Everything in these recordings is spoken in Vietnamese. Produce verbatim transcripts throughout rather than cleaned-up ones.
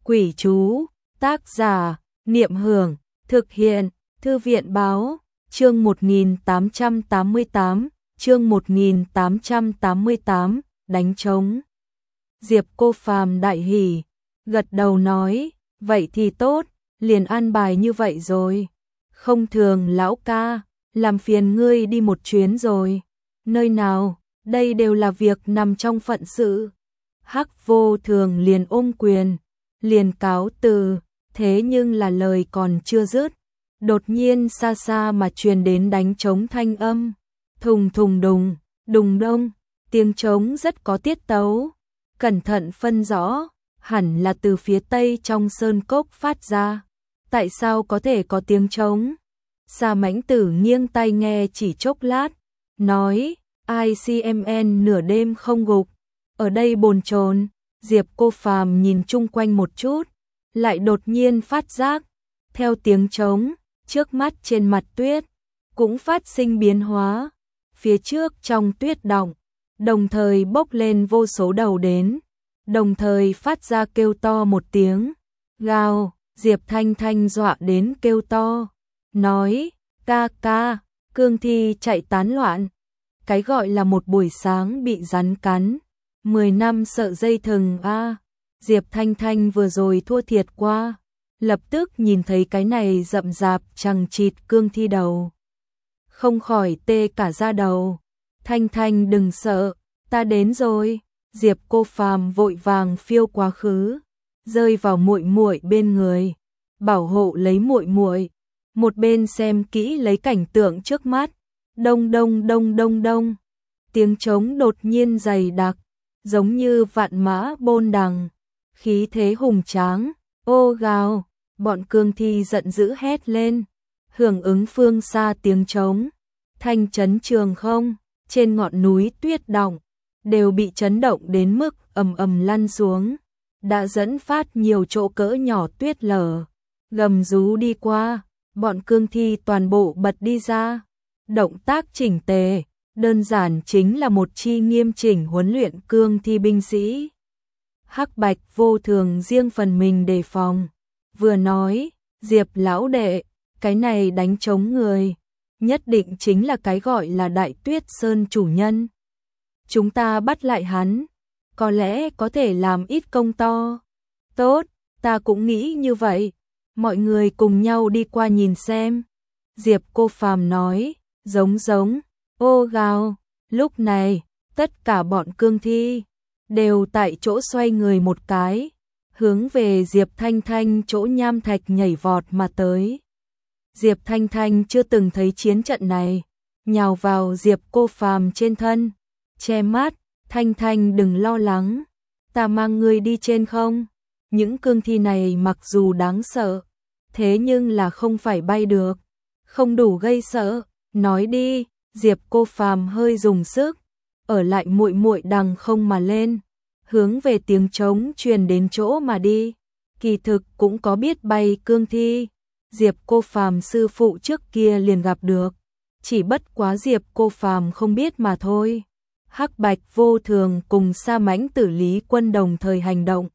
Quỷ chú, tác giả, Niệm Hưởng, thực hiện, Thư viện báo, chương một nghìn tám trăm tám mươi tám, chương một nghìn tám trăm tám mươi tám, đánh trống. Diệp Cô Phàm đại hỉ, gật đầu nói, vậy thì tốt, liền an bài như vậy rồi. Không thường lão ca, làm phiền ngươi đi một chuyến rồi. Nơi nào, đây đều là việc nằm trong phận sự. Hắc Vô Thường liền ôm quyền, liền cáo từ, thế nhưng là lời còn chưa dứt. Đột nhiên xa xa mà truyền đến đánh trống thanh âm. Thùng thùng đùng, đùng đông, tiếng trống rất có tiết tấu. Cẩn thận phân rõ, hẳn là từ phía tây trong sơn cốc phát ra. Tại sao có thể có tiếng trống? Sa Mãnh Tử nghiêng tai nghe chỉ chốc lát, nói, I C M N nửa đêm không gục, ở đây bồn chồn. Diệp Cô Phàm nhìn chung quanh một chút, lại đột nhiên phát giác, theo tiếng trống, trước mắt trên mặt tuyết cũng phát sinh biến hóa. Phía trước trong tuyết đọng, đồng thời bốc lên vô số đầu đến, đồng thời phát ra kêu to một tiếng, gào. Diệp Thanh Thanh dọa đến kêu to, nói, ca ca, cương thi chạy tán loạn. Cái gọi là một buổi sáng bị rắn cắn, mười năm sợ dây thừng a. À. Diệp Thanh Thanh vừa rồi thua thiệt qua, lập tức nhìn thấy cái này rậm rạp chằng chịt cương thi đầu, không khỏi tê cả da đầu. Thanh Thanh đừng sợ, ta đến rồi. Diệp Cô Phàm vội vàng phiêu quá khứ, rơi vào muội muội bên người, bảo hộ lấy muội muội, một bên xem kỹ lấy cảnh tượng trước mắt. Đông đông đông đông đông, tiếng trống đột nhiên dày đặc, giống như vạn mã bôn đằng, khí thế hùng tráng. Ô gào, bọn cương thi giận dữ hét lên, hưởng ứng phương xa tiếng trống. Thanh chấn trường không, trên ngọn núi tuyết đọng đều bị chấn động đến mức ầm ầm lăn xuống, đã dẫn phát nhiều chỗ cỡ nhỏ tuyết lở. Gầm rú đi qua, bọn cương thi toàn bộ bật đi ra. Động tác chỉnh tề, đơn giản chính là một chi nghiêm chỉnh huấn luyện cương thi binh sĩ. Hắc Bạch Vô Thường riêng phần mình đề phòng, vừa nói, Diệp lão đệ, cái này đánh trống người, nhất định chính là cái gọi là Đại Tuyết Sơn chủ nhân. Chúng ta bắt lại hắn, có lẽ có thể làm ít công to. Tốt, ta cũng nghĩ như vậy, mọi người cùng nhau đi qua nhìn xem. Diệp Cô Phàm nói, giống giống, ô gào. Lúc này, tất cả bọn cương thi đều tại chỗ xoay người một cái, hướng về Diệp Thanh Thanh chỗ nham thạch nhảy vọt mà tới. Diệp Thanh Thanh chưa từng thấy chiến trận này, nhào vào Diệp Cô Phàm trên thân, che mắt, Thanh Thanh đừng lo lắng, ta mang ngươi đi trên không. Những cương thi này mặc dù đáng sợ, thế nhưng là không phải bay được, không đủ gây sợ. Nói đi. Diệp Cô Phàm hơi dùng sức, ở lại muội muội đằng không mà lên, hướng về tiếng trống truyền đến chỗ mà đi. Kỳ thực cũng có biết bay cương thi, Diệp Cô Phàm sư phụ trước kia liền gặp được, chỉ bất quá Diệp Cô Phàm không biết mà thôi. Hắc Bạch Vô Thường cùng Sa Mãnh Tử Lý Quân đồng thời hành động,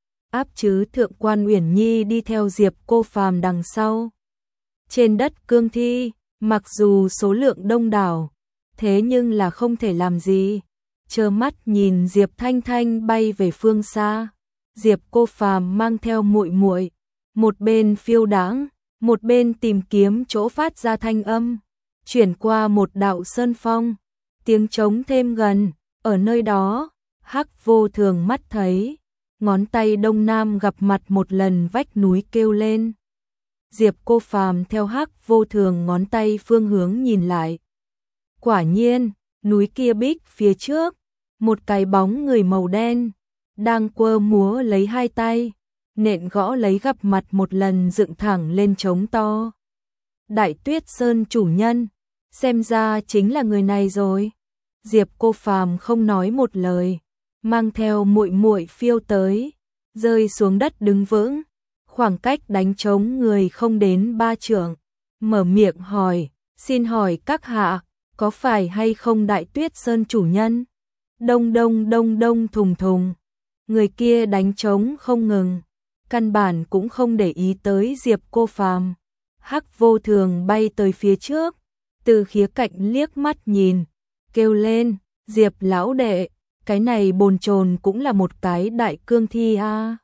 áp chứ Thượng Quan Uyển Nhi đi theo Diệp Cô Phàm đằng sau. Trên đất cương thi, mặc dù số lượng đông đảo, thế nhưng là không thể làm gì, trơ mắt nhìn Diệp Thanh Thanh bay về phương xa. Diệp Cô Phàm mang theo muội muội, một bên phiêu đãng, một bên tìm kiếm chỗ phát ra thanh âm, chuyển qua một đạo sơn phong, tiếng trống thêm gần, ở nơi đó, Hắc Vô Thường mắt thấy, ngón tay đông nam gặp mặt một lần vách núi kêu lên. Diệp Cô Phàm theo Hắc Vô Thường ngón tay phương hướng nhìn lại. Quả nhiên, núi kia bích phía trước, một cái bóng người màu đen, đang quơ múa lấy hai tay, nện gõ lấy gặp mặt một lần dựng thẳng lên trống to. Đại Tuyết Sơn chủ nhân, xem ra chính là người này rồi. Diệp Cô Phàm không nói một lời, mang theo muội muội phiêu tới, rơi xuống đất đứng vững. Khoảng cách đánh trống người không đến ba trượng, mở miệng hỏi, xin hỏi các hạ, có phải hay không Đại Tuyết Sơn chủ nhân? Đông đông đông đông thùng thùng, người kia đánh trống không ngừng, căn bản cũng không để ý tới Diệp Cô Phàm. Hắc Vô Thường bay tới phía trước, từ khía cạnh liếc mắt nhìn, kêu lên, Diệp lão đệ, cái này bồn chồn cũng là một cái đại cương thi a. À.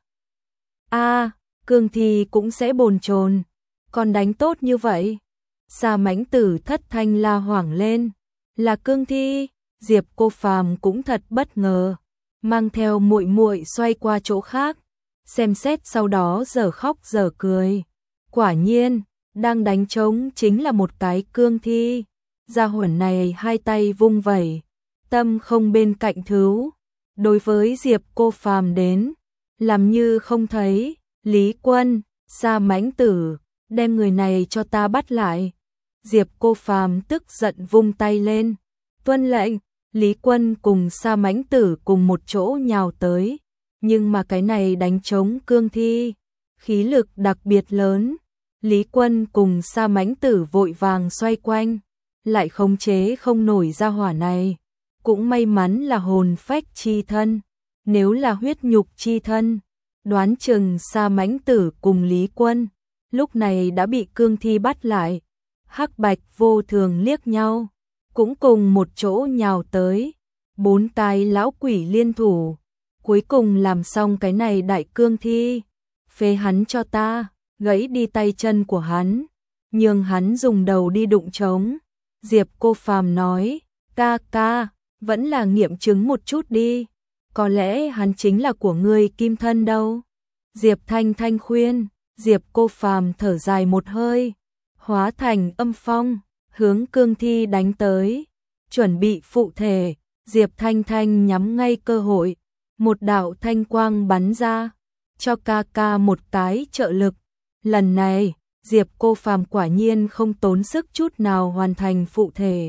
A, à, cương thi cũng sẽ bồn chồn, còn đánh tốt như vậy. Sa Mãnh Tử thất thanh la hoảng lên, là cương thi. Diệp Cô Phàm cũng thật bất ngờ, mang theo muội muội xoay qua chỗ khác, xem xét sau đó giờ khóc giờ cười. Quả nhiên, đang đánh trống chính là một cái cương thi. Gia hỏa này hai tay vung vẩy, tâm không bên cạnh thứ. Đối với Diệp Cô Phàm đến, làm như không thấy. Lý Quân, Sa Mãnh Tử, đem người này cho ta bắt lại. Diệp Cô Phàm tức giận vung tay lên, tuân lệnh. Lý Quân cùng Sa Mãnh Tử cùng một chỗ nhào tới, nhưng mà cái này đánh trống cương thi, khí lực đặc biệt lớn. Lý Quân cùng Sa Mãnh Tử vội vàng xoay quanh, lại khống chế không nổi ra hỏa này. Cũng may mắn là hồn phách chi thân, nếu là huyết nhục chi thân, đoán chừng Sa Mãnh Tử cùng Lý Quân lúc này đã bị cương thi bắt lại. Hắc Bạch Vô Thường liếc nhau, cũng cùng một chỗ nhào tới. Bốn cái lão quỷ liên thủ, cuối cùng làm xong cái này đại cương thi. Phế hắn cho ta, gãy đi tay chân của hắn, nhường hắn dùng đầu đi đụng trống. Diệp Cô Phàm nói, ca ca, vẫn là nghiệm chứng một chút đi, có lẽ hắn chính là của ngươi kim thân đâu. Diệp Thanh Thanh khuyên. Diệp Cô Phàm thở dài một hơi, hóa thành âm phong, hướng cương thi đánh tới, chuẩn bị phụ thể. Diệp Thanh Thanh nhắm ngay cơ hội, một đạo thanh quang bắn ra, cho ca ca một cái trợ lực. Lần này, Diệp Cô Phàm quả nhiên không tốn sức chút nào hoàn thành phụ thể.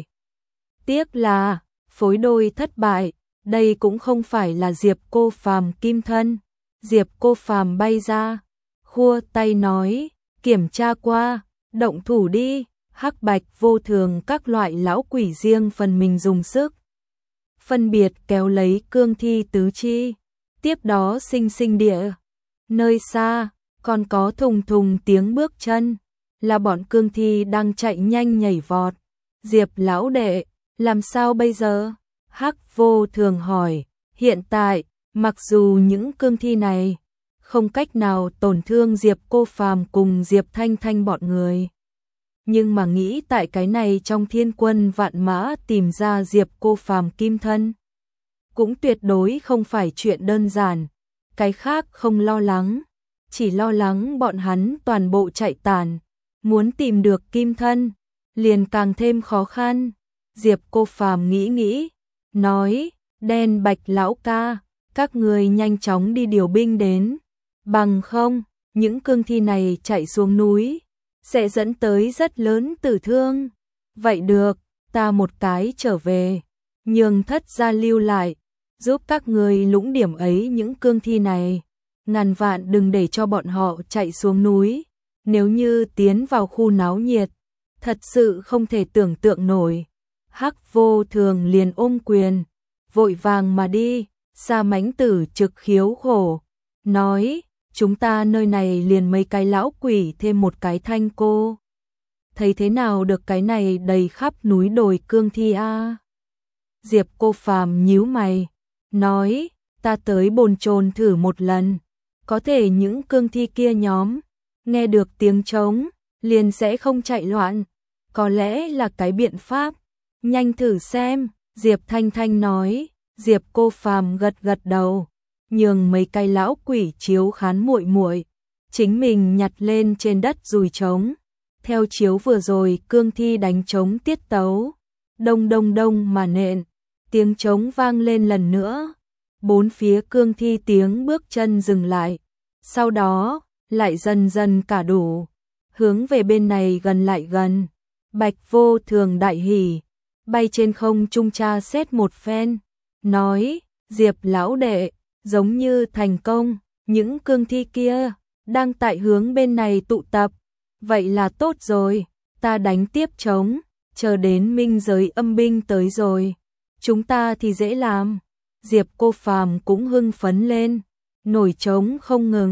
Tiếc là, phối đôi thất bại, đây cũng không phải là Diệp Cô Phàm kim thân. Diệp Cô Phàm bay ra, khua tay nói, kiểm tra qua, động thủ đi. Hắc Bạch Vô Thường các loại lão quỷ riêng phần mình dùng sức, phân biệt kéo lấy cương thi tứ chi. Tiếp đó sinh sinh địa, nơi xa, còn có thùng thùng tiếng bước chân, là bọn cương thi đang chạy nhanh nhảy vọt. Diệp lão đệ, làm sao bây giờ? Hắc Vô Thường hỏi. Hiện tại, mặc dù những cương thi này không cách nào tổn thương Diệp Cô Phàm cùng Diệp Thanh Thanh bọn người, nhưng mà nghĩ tại cái này trong thiên quân vạn mã tìm ra Diệp Cô Phàm kim thân, cũng tuyệt đối không phải chuyện đơn giản. Cái khác không lo lắng, chỉ lo lắng bọn hắn toàn bộ chạy tàn, muốn tìm được kim thân, liền càng thêm khó khăn. Diệp Cô Phàm nghĩ nghĩ, nói, Đen Bạch lão ca, các người nhanh chóng đi điều binh đến, bằng không, những cương thi này chạy xuống núi, sẽ dẫn tới rất lớn tử thương. Vậy được, ta một cái trở về, nhường Thất gia lưu lại, giúp các người lũng điểm ấy những cương thi này, ngàn vạn đừng để cho bọn họ chạy xuống núi. Nếu như tiến vào khu náo nhiệt, thật sự không thể tưởng tượng nổi. Hắc Vô Thường liền ôm quyền, vội vàng mà đi. Sa Mãnh Tử trực khiếu khổ, nói, chúng ta nơi này liền mấy cái lão quỷ thêm một cái thanh cô, thấy thế nào được cái này đầy khắp núi đồi cương thi a? À? Diệp Cô Phàm nhíu mày, nói, ta tới bồn chồn thử một lần, có thể những cương thi kia nhóm nghe được tiếng trống liền sẽ không chạy loạn, có lẽ là cái biện pháp, nhanh thử xem. Diệp Thanh Thanh nói. Diệp Cô Phàm gật gật đầu, nhường mấy cái lão quỷ chiếu khán muội muội, chính mình nhặt lên trên đất dùi trống, theo chiếu vừa rồi cương thi đánh trống tiết tấu, đông đông đông mà nện, tiếng trống vang lên lần nữa, bốn phía cương thi tiếng bước chân dừng lại, sau đó lại dần dần cả đủ, hướng về bên này gần lại gần. Bạch Vô Thường đại hỉ, bay trên không trung tra xét một phen, nói, Diệp lão đệ, giống như thành công, những cương thi kia đang tại hướng bên này tụ tập, vậy là tốt rồi, ta đánh tiếp trống, chờ đến minh giới âm binh tới rồi, chúng ta thì dễ làm. Diệp Cô Phàm cũng hưng phấn lên, nổi trống không ngừng,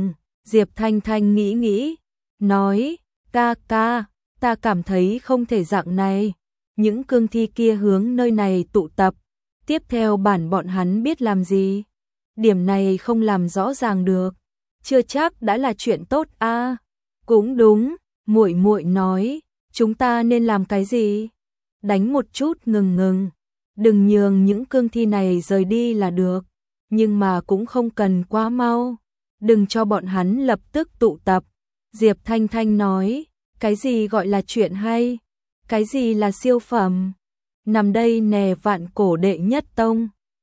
Diệp Thanh Thanh nghĩ nghĩ, nói, ca ca, ta cảm thấy không thể dạng này. Những cương thi kia hướng nơi này tụ tập, tiếp theo bản bọn hắn biết làm gì? Điểm này không làm rõ ràng được, chưa chắc đã là chuyện tốt a. À, cũng đúng, muội muội nói, chúng ta nên làm cái gì? Đánh một chút ngừng ngừng, đừng nhường những cương thi này rời đi là được, nhưng mà cũng không cần quá mau, đừng cho bọn hắn lập tức tụ tập. Diệp Thanh Thanh nói, cái gì gọi là chuyện hay? Cái gì là siêu phẩm? Nằm đây nè vạn cổ đệ nhất tông.